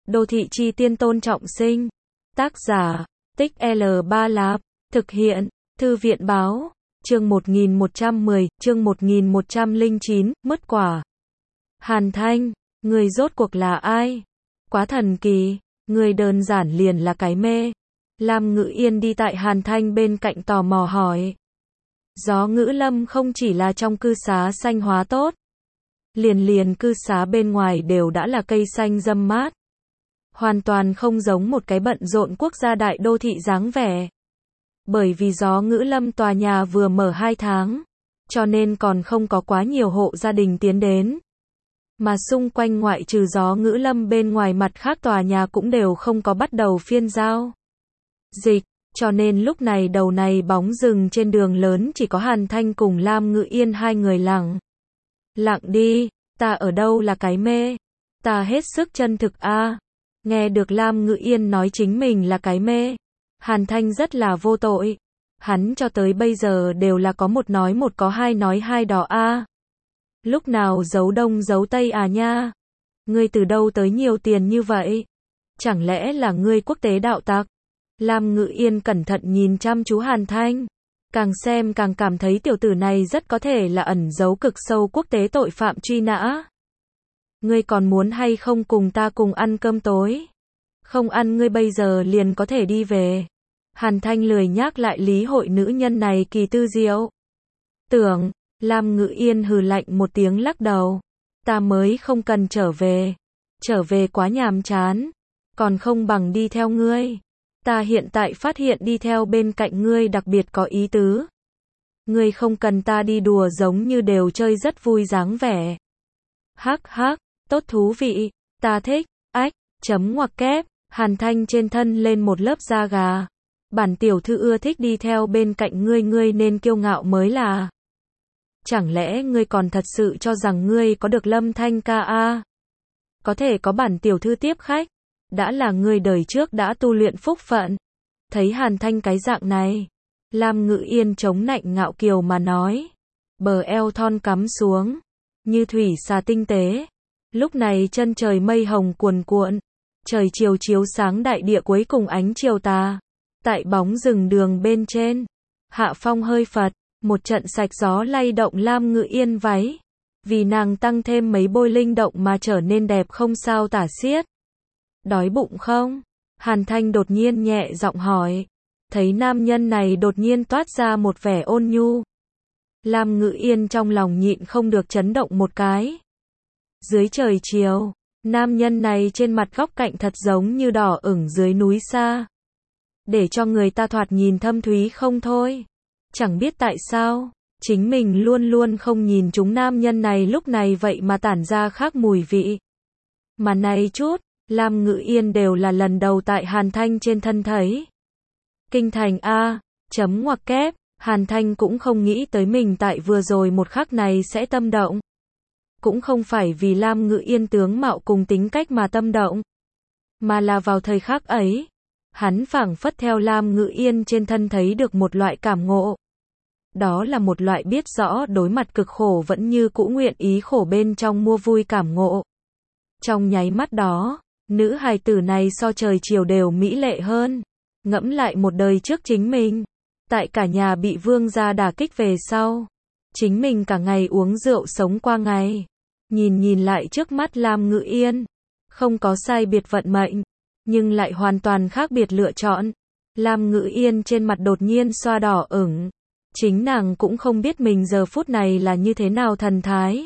Đô thị chi tiên Tôn Trọng Sinh. Tác giả, Tích L3 Lạp. Thực hiện, Thư viện báo. Chương 1110, chương 1109, mứt quả. Hàn Thanh, người rốt cuộc là ai? Quá thần kỳ, người đơn giản liền là cái mê. Lam Ngữ Yên đi tại Hàn Thanh bên cạnh tò mò hỏi. Gió Ngữ Lâm không chỉ là trong cư xá xanh hóa tốt. Liền cư xá bên ngoài đều đã là cây xanh râm mát. Hoàn toàn không giống một cái bận rộn quốc gia đại đô thị dáng vẻ. Bởi vì Gió Ngữ Lâm tòa nhà vừa mở 2 tháng, cho nên còn không có quá nhiều hộ gia đình tiến đến. Mà xung quanh ngoại trừ Gió Ngữ Lâm bên ngoài mặt khác tòa nhà cũng đều không có bắt đầu phiên giao dịch, cho nên lúc này đầu này bóng rừng trên đường lớn chỉ có Hàn Thanh cùng Lam Ngữ Yên hai người lặng đi, ta ở đâu là cái mê, ta hết sức chân thực a. Nghe được Lam Ngữ Yên nói chính mình là cái mê, Hàn Thanh rất là vô tội. Hắn cho tới bây giờ đều là có một nói một có hai nói hai đó a. Lúc nào giấu đông giấu tây à nha? Ngươi từ đâu tới nhiều tiền như vậy? Chẳng lẽ là ngươi quốc tế đạo tặc? Lam Ngữ Yên cẩn thận nhìn chăm chú Hàn Thanh. Càng xem càng cảm thấy tiểu tử này rất có thể là ẩn giấu cực sâu quốc tế tội phạm truy nã. Ngươi còn muốn hay không cùng ta cùng ăn cơm tối? Không ăn ngươi bây giờ liền có thể đi về. Hàn Thanh lười nhác lại lý hội nữ nhân này kỳ tư diệu. Tưởng, Lam Ngữ Yên hừ lạnh một tiếng lắc đầu. Ta mới không cần trở về quá nhàm chán. Còn không bằng đi theo ngươi. Ta hiện tại phát hiện đi theo bên cạnh ngươi đặc biệt có ý tứ. Ngươi không cần ta đi đùa giống như đều chơi rất vui dáng vẻ. Hắc hắc, tốt thú vị, ta thích, ách, chấm ngoặc kép, Hàn Thanh trên thân lên một lớp da gà. Bản tiểu thư ưa thích đi theo bên cạnh ngươi nên kiêu ngạo mới là. Chẳng lẽ ngươi còn thật sự cho rằng ngươi có được Lâm Thanh ca a? Có thể có bản tiểu thư tiếp khách, đã là ngươi đời trước đã tu luyện phúc phận. Thấy Hàn Thanh cái dạng này, Lam Ngữ Yên chống nạnh ngạo kiều mà nói, bờ eo thon cắm xuống, như thủy xà tinh tế. Lúc này chân trời mây hồng cuồn cuộn, trời chiều chiếu sáng đại địa cuối cùng ánh chiều tà. Tại bóng rừng đường bên trên, hạ phong hơi phật, một trận sạch gió lay động Lam Ngữ Yên váy, vì nàng tăng thêm mấy bôi linh động mà trở nên đẹp không sao tả xiết. Đói bụng không? Hàn Thanh đột nhiên nhẹ giọng hỏi. Thấy nam nhân này đột nhiên toát ra một vẻ ôn nhu. Lam Ngữ Yên trong lòng nhịn không được chấn động một cái. Dưới trời chiều, nam nhân này trên mặt góc cạnh thật giống như đỏ ửng dưới núi xa. Để cho người ta thoạt nhìn thâm thúy không thôi. Chẳng biết tại sao, chính mình luôn luôn không nhìn chúng nam nhân này lúc này vậy mà tản ra khác mùi vị. Mà này chút, Lam Ngữ Yên đều là lần đầu tại Hàn Thanh trên thân thấy. Kinh thành a, chấm ngoặc kép, Hàn Thanh cũng không nghĩ tới mình tại vừa rồi một khắc này sẽ tâm động. Cũng không phải vì Lam Ngữ Yên tướng mạo cùng tính cách mà tâm động, mà là vào thời khắc ấy, hắn phảng phất theo Lam Ngữ Yên trên thân thấy được một loại cảm ngộ. Đó là một loại biết rõ đối mặt cực khổ vẫn như cũ nguyện ý khổ bên trong mua vui cảm ngộ. Trong nháy mắt đó, nữ hài tử này so trời chiều đều mỹ lệ hơn. Ngẫm lại một đời trước chính mình, tại cả nhà bị vương gia đả kích về sau, chính mình cả ngày uống rượu sống qua ngày. Nhìn lại trước mắt Lam Ngữ Yên, không có sai biệt vận mệnh, nhưng lại hoàn toàn khác biệt lựa chọn. Lam Ngữ Yên trên mặt đột nhiên xoa đỏ ửng. Chính nàng cũng không biết mình giờ phút này là như thế nào thần thái.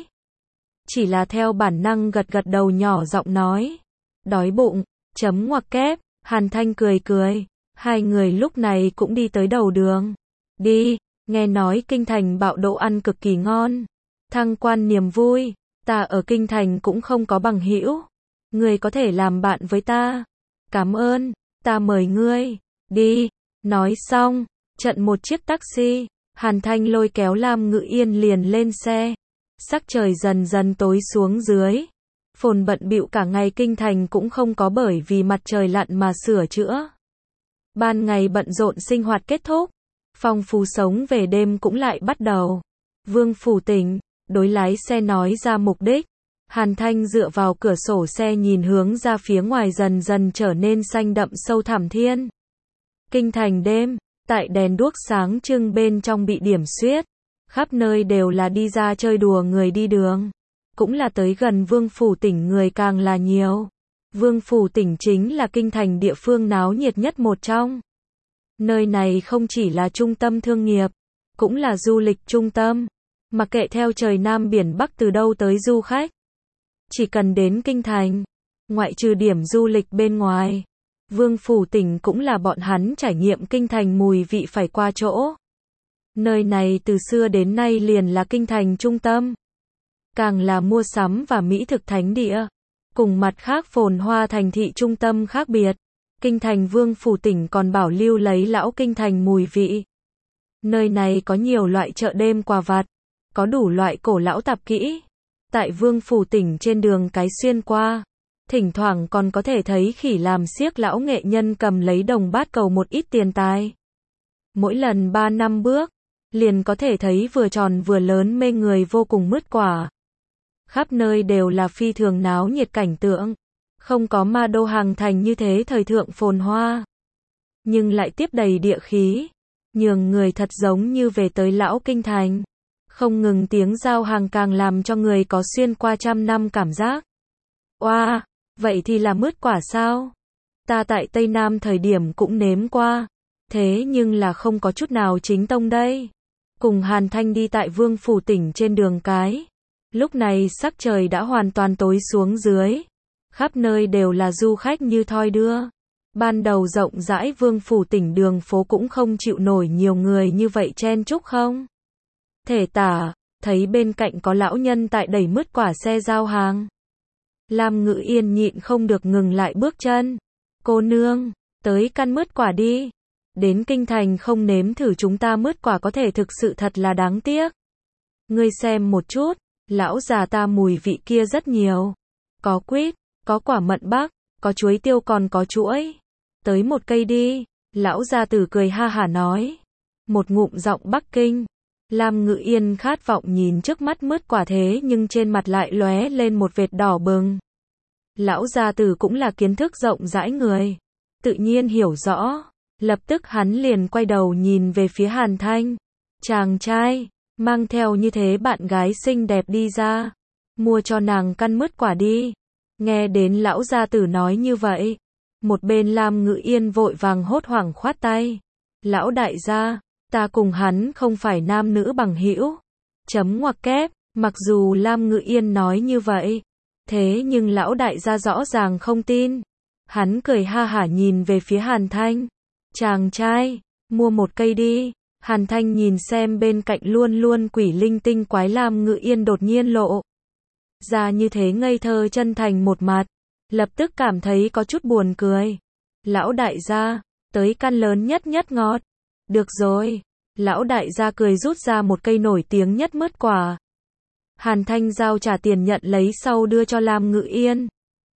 Chỉ là theo bản năng gật gật đầu nhỏ giọng nói. Đói bụng, chấm ngoặc kép, Hàn Thanh cười cười. Hai người lúc này cũng đi tới đầu đường. Đi, nghe nói kinh thành bạo đồ ăn cực kỳ ngon. Thăng quan niềm vui, ta ở kinh thành cũng không có bằng hữu. Ngươi có thể làm bạn với ta. Cảm ơn, ta mời ngươi. Đi, nói xong, trận một chiếc taxi, Hàn Thanh lôi kéo Lam Ngữ Yên liền lên xe. Sắc trời dần dần tối xuống dưới. Phồn bận bịu cả ngày kinh thành cũng không có bởi vì mặt trời lặn mà sửa chữa. Ban ngày bận rộn sinh hoạt kết thúc, phong phú sống về đêm cũng lại bắt đầu. Vương Phủ Tỉnh, đối lái xe nói ra mục đích. Hàn Thanh dựa vào cửa sổ xe nhìn hướng ra phía ngoài dần dần trở nên xanh đậm sâu thẳm thiên. Kinh thành đêm, tại đèn đuốc sáng trưng bên trong bị điểm xuyết. Khắp nơi đều là đi ra chơi đùa người đi đường. Cũng là tới gần Vương Phủ tỉnh người càng là nhiều. Vương Phủ tỉnh chính là kinh thành địa phương náo nhiệt nhất một trong. Nơi này không chỉ là trung tâm thương nghiệp, cũng là du lịch trung tâm. Mặc kệ theo trời Nam biển Bắc từ đâu tới du khách. Chỉ cần đến kinh thành, ngoại trừ điểm du lịch bên ngoài, Vương Phủ tỉnh cũng là bọn hắn trải nghiệm kinh thành mùi vị phải qua chỗ. Nơi này từ xưa đến nay liền là kinh thành trung tâm. Càng là mua sắm và mỹ thực thánh địa. Cùng mặt khác phồn hoa thành thị trung tâm khác biệt. Kinh thành Vương Phủ tỉnh còn bảo lưu lấy lão kinh thành mùi vị. Nơi này có nhiều loại chợ đêm quà vặt. Có đủ loại cổ lão tạp kỹ. Tại Vương Phủ tỉnh trên đường cái xuyên qua. Thỉnh thoảng còn có thể thấy khỉ làm xiếc lão nghệ nhân cầm lấy đồng bát cầu một ít tiền tài. Mỗi lần 3 năm bước, liền có thể thấy vừa tròn vừa lớn mê người vô cùng mứt quả. Khắp nơi đều là phi thường náo nhiệt cảnh tượng. Không có ma đô hàng thành như thế thời thượng phồn hoa. Nhưng lại tiếp đầy địa khí. Nhường người thật giống như về tới lão kinh thành. Không ngừng tiếng giao hàng càng làm cho người có xuyên qua trăm năm cảm giác. Oa, vậy thì là mứt quả sao? Ta tại Tây Nam thời điểm cũng nếm qua. Thế nhưng là không có chút nào chính tông đây. Cùng Hàn Thanh đi tại Vương Phủ tỉnh trên đường cái. Lúc này sắc trời đã hoàn toàn tối xuống dưới. Khắp nơi đều là du khách như thoi đưa. Ban đầu rộng rãi Vương Phủ tỉnh đường phố cũng không chịu nổi nhiều người như vậy chen chúc không. Thể tả, thấy bên cạnh có lão nhân tại đẩy mứt quả xe giao hàng. Lam Ngự Yên nhịn không được ngừng lại bước chân. Cô nương, tới căn mứt quả đi. Đến kinh thành không nếm thử chúng ta mứt quả có thể thực sự thật là đáng tiếc. Ngươi xem một chút, lão già ta mùi vị kia rất nhiều. Có quýt, có quả mận Bắc, có chuối tiêu còn có chuỗi. Tới một cây đi, lão gia tử cười ha hả nói. Một ngụm giọng Bắc Kinh. Lam Ngự Yên khát vọng nhìn trước mắt mứt quả thế nhưng trên mặt lại lóe lên một vệt đỏ bừng. Lão gia tử cũng là kiến thức rộng rãi người. Tự nhiên hiểu rõ. Lập tức hắn liền quay đầu nhìn về phía Hàn Thanh. Chàng trai, mang theo như thế bạn gái xinh đẹp đi ra. Mua cho nàng căn mứt quả đi. Nghe đến lão gia tử nói như vậy. Một bên Lam Ngự Yên vội vàng hốt hoảng khoát tay. Lão đại gia, ta cùng hắn không phải nam nữ bằng hữu. Chấm ngoặc kép, mặc dù Lam Ngự Yên nói như vậy. Thế nhưng lão đại gia rõ ràng không tin. Hắn cười ha hả nhìn về phía Hàn Thanh. Chàng trai, mua một cây đi. Hàn Thanh nhìn xem bên cạnh luôn luôn quỷ linh tinh quái Lam Ngự Yên đột nhiên lộ ra như thế ngây thơ chân thành một mặt. Lập tức cảm thấy có chút buồn cười. Lão đại gia, tới căn lớn nhất nhất ngọt. Được rồi. Lão đại gia cười rút ra một cây nổi tiếng nhất mứt quả. Hàn Thanh giao trả tiền nhận lấy sau đưa cho Lam Ngự Yên.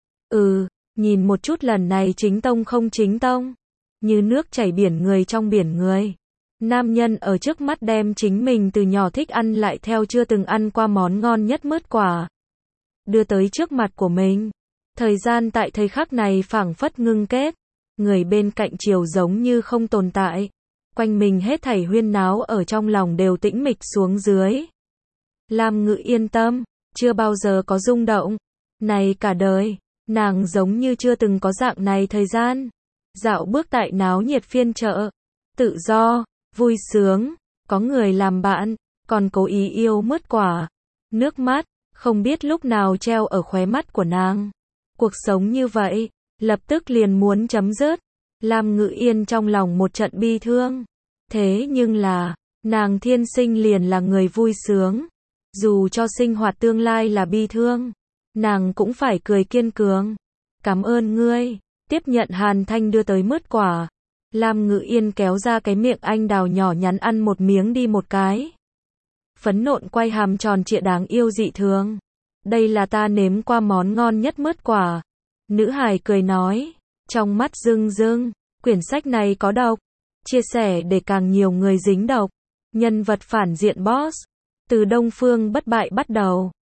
Nhìn một chút lần này chính tông không chính tông. Như nước chảy biển người trong biển người. Nam nhân ở trước mắt đem chính mình từ nhỏ thích ăn lại theo chưa từng ăn qua món ngon nhất mứt quả. Đưa tới trước mặt của mình. Thời gian tại thời khắc này phảng phất ngưng kết. Người bên cạnh chiều giống như không tồn tại. Quanh mình hết thảy huyên náo ở trong lòng đều tĩnh mịch xuống dưới. Lam Ngự yên tâm, chưa bao giờ có rung động. Này cả đời, nàng giống như chưa từng có dạng này thời gian. Dạo bước tại náo nhiệt phiên chợ. Tự do, vui sướng, có người làm bạn, còn cố ý yêu mứt quả. Nước mắt, không biết lúc nào treo ở khóe mắt của nàng. Cuộc sống như vậy, lập tức liền muốn chấm dứt. Lam Ngự Yên trong lòng một trận bi thương. Thế nhưng là, nàng thiên sinh liền là người vui sướng. Dù cho sinh hoạt tương lai là bi thương, nàng cũng phải cười kiên cường. Cảm ơn ngươi. Tiếp nhận Hàn Thanh đưa tới mứt quả. Lam Ngự Yên kéo ra cái miệng anh đào nhỏ nhắn ăn một miếng đi một cái. Phấn nộn quay hàm tròn trịa đáng yêu dị thường. Đây là ta nếm qua món ngon nhất mứt quả. Nữ hài cười nói. Trong mắt rưng rưng. Quyển sách này có độc. Chia sẻ để càng nhiều người dính độc. Nhân vật phản diện boss. Từ Đông Phương Bất Bại bắt đầu.